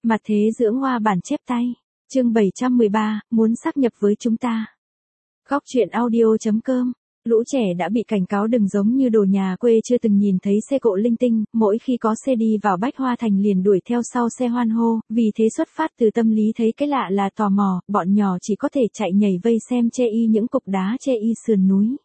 Mặt thế dưỡng hoa bản chép tay. Chương 713, muốn xác nhập với chúng ta. Góc truyện audio.com. Lũ trẻ đã bị cảnh cáo đừng giống như đồ nhà quê chưa từng nhìn thấy xe cộ linh tinh, mỗi khi có xe đi vào Bách Hoa Thành liền đuổi theo sau xe hoan hô, vì thế xuất phát từ tâm lý thấy cái lạ là tò mò, bọn nhỏ chỉ có thể chạy nhảy vây xem chê y những cục đá chê y sườn núi.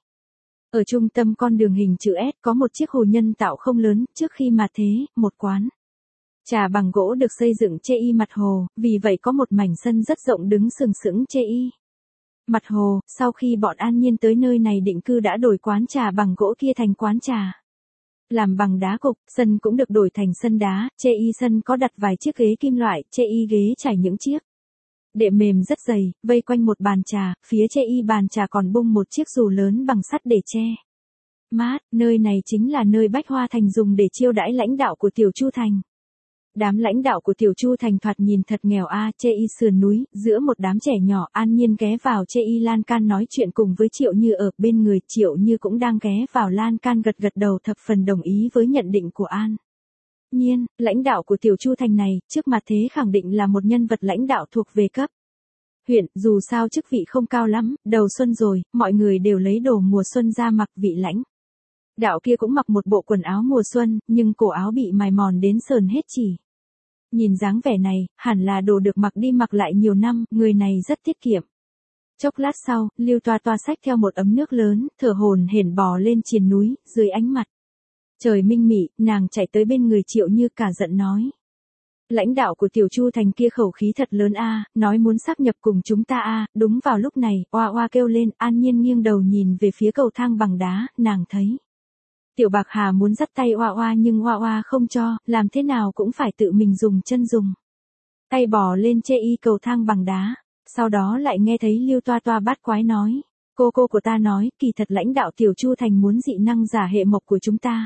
Ở trung tâm con đường hình chữ S có một chiếc hồ nhân tạo không lớn, trước khi mà thế, một quán trà bằng gỗ được xây dựng chê y mặt hồ, vì vậy có một mảnh sân rất rộng đứng sừng sững chê y mặt hồ. Sau khi bọn An Nhiên tới nơi này định cư đã đổi quán trà bằng gỗ kia thành quán trà làm bằng đá cục, sân cũng được đổi thành sân đá, chê y sân có đặt vài chiếc ghế kim loại, chê y ghế trải những chiếc đệm mềm rất dày, vây quanh một bàn trà, phía chê y bàn trà còn bung một chiếc dù lớn bằng sắt để che mát. Nơi này chính là nơi Bách Hoa Thành dùng để chiêu đãi lãnh đạo của Tiểu Chu Thành. Đám lãnh đạo của Tiểu Chu Thành thoạt nhìn thật nghèo chê y sườn núi, giữa một đám trẻ nhỏ. An Nhiên ghé vào chê y lan can nói chuyện cùng với Triệu Như ở bên người, Triệu Như cũng đang ghé vào lan can gật gật đầu thập phần đồng ý với nhận định của An Nhiên. Lãnh đạo của Tiểu Chu Thành này, trước mặt thế khẳng định là một nhân vật lãnh đạo thuộc về cấp huyện, dù sao chức vị không cao lắm, đầu xuân rồi, mọi người đều lấy đồ mùa xuân ra mặc. Vị lãnh đạo kia cũng mặc một bộ quần áo mùa xuân, nhưng cổ áo bị mài mòn đến sờn hết chỉ. Nhìn dáng vẻ này, hẳn là đồ được mặc đi mặc lại nhiều năm, người này rất tiết kiệm. Chốc lát sau, Lưu Toa Toa xách theo một ấm nước lớn, thở hổn hển bò lên triền núi, dưới ánh mặt trời minh mị, nàng chạy tới bên người Triệu Như cả giận nói. Lãnh đạo của Tiểu Chu Thành kia khẩu khí thật lớn nói muốn sáp nhập cùng chúng ta Đúng vào lúc này, oa oa kêu lên. An Nhiên nghiêng đầu nhìn về phía cầu thang bằng đá, nàng thấy Tiểu Bạc Hà muốn dắt tay oa oa nhưng oa oa không cho, làm thế nào cũng phải tự mình dùng chân dùng tay bò lên chê y cầu thang bằng đá. Sau đó lại nghe thấy Lưu Toa Toa bát quái nói, cô của ta nói, kỳ thật lãnh đạo Tiểu Chu Thành muốn dị năng giả hệ mộc của chúng ta.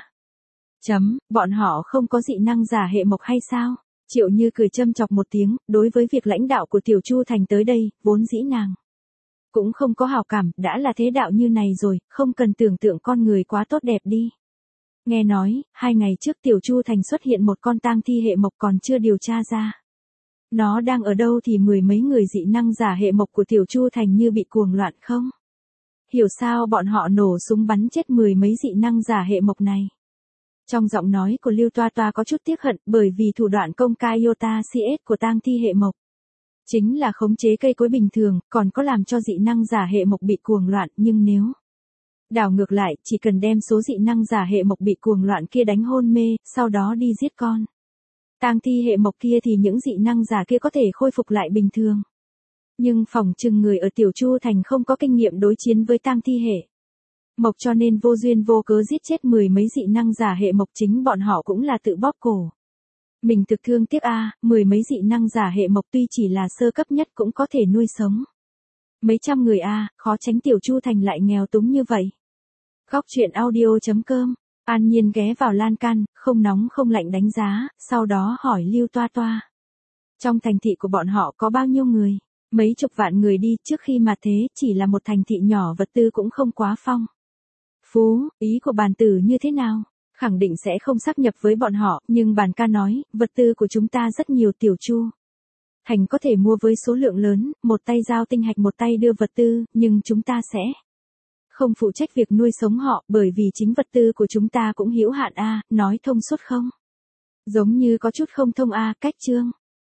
Bọn họ không có dị năng giả hệ mộc hay sao? Triệu Như cười châm chọc một tiếng, đối với việc lãnh đạo của Tiểu Chu Thành tới đây, vốn dĩ nàng cũng không có hảo cảm, đã là thế đạo như này rồi, không cần tưởng tượng con người quá tốt đẹp đi. Nghe nói, 2 ngày trước Tiểu Chu Thành xuất hiện một con tang thi hệ mộc còn chưa điều tra ra nó đang ở đâu thì mười mấy người dị năng giả hệ mộc của Tiểu Chu Thành như bị cuồng loạn không hiểu sao bọn họ nổ súng bắn chết mười mấy dị năng giả hệ mộc này. Trong giọng nói của Lưu Toa Toa có chút tiếc hận, bởi vì thủ đoạn công khai Iota CS của tang thi hệ mộc chính là khống chế cây cối bình thường, còn có làm cho dị năng giả hệ mộc bị cuồng loạn, nhưng nếu đảo ngược lại, chỉ cần đem số dị năng giả hệ mộc bị cuồng loạn kia đánh hôn mê, sau đó đi giết con tang thi hệ mộc kia thì những dị năng giả kia có thể khôi phục lại bình thường. Nhưng phỏng chừng người ở Tiểu Chu Thành không có kinh nghiệm đối chiến với tang thi hệ mộc, cho nên vô duyên vô cớ giết chết mười mấy dị năng giả hệ mộc, chính bọn họ cũng là tự bóp cổ mình thực thương tiếc mười mấy dị năng giả hệ mộc tuy chỉ là sơ cấp nhất cũng có thể nuôi sống mấy trăm người khó tránh Tiểu Chu Thành lại nghèo túng như vậy. Góc truyện audio.com. An Nhiên ghé vào lan can, không nóng không lạnh đánh giá, sau đó hỏi Lưu Toa Toa. Trong thành thị của bọn họ có bao nhiêu người? Mấy chục vạn người đi, trước khi mà thế, chỉ là một thành thị nhỏ, vật tư cũng không quá phong phú. Ý của bàn tử như thế nào? Khẳng định sẽ không sáp nhập với bọn họ, nhưng bàn ca nói, vật tư của chúng ta rất nhiều. Tiểu Chu Thành có thể mua với số lượng lớn, một tay giao tinh hạch một tay đưa vật tư, nhưng chúng ta sẽ không phụ trách việc nuôi sống họ, bởi vì chính vật tư của chúng ta cũng hữu hạn nói thông suốt không? Giống như có chút không thông cách chương.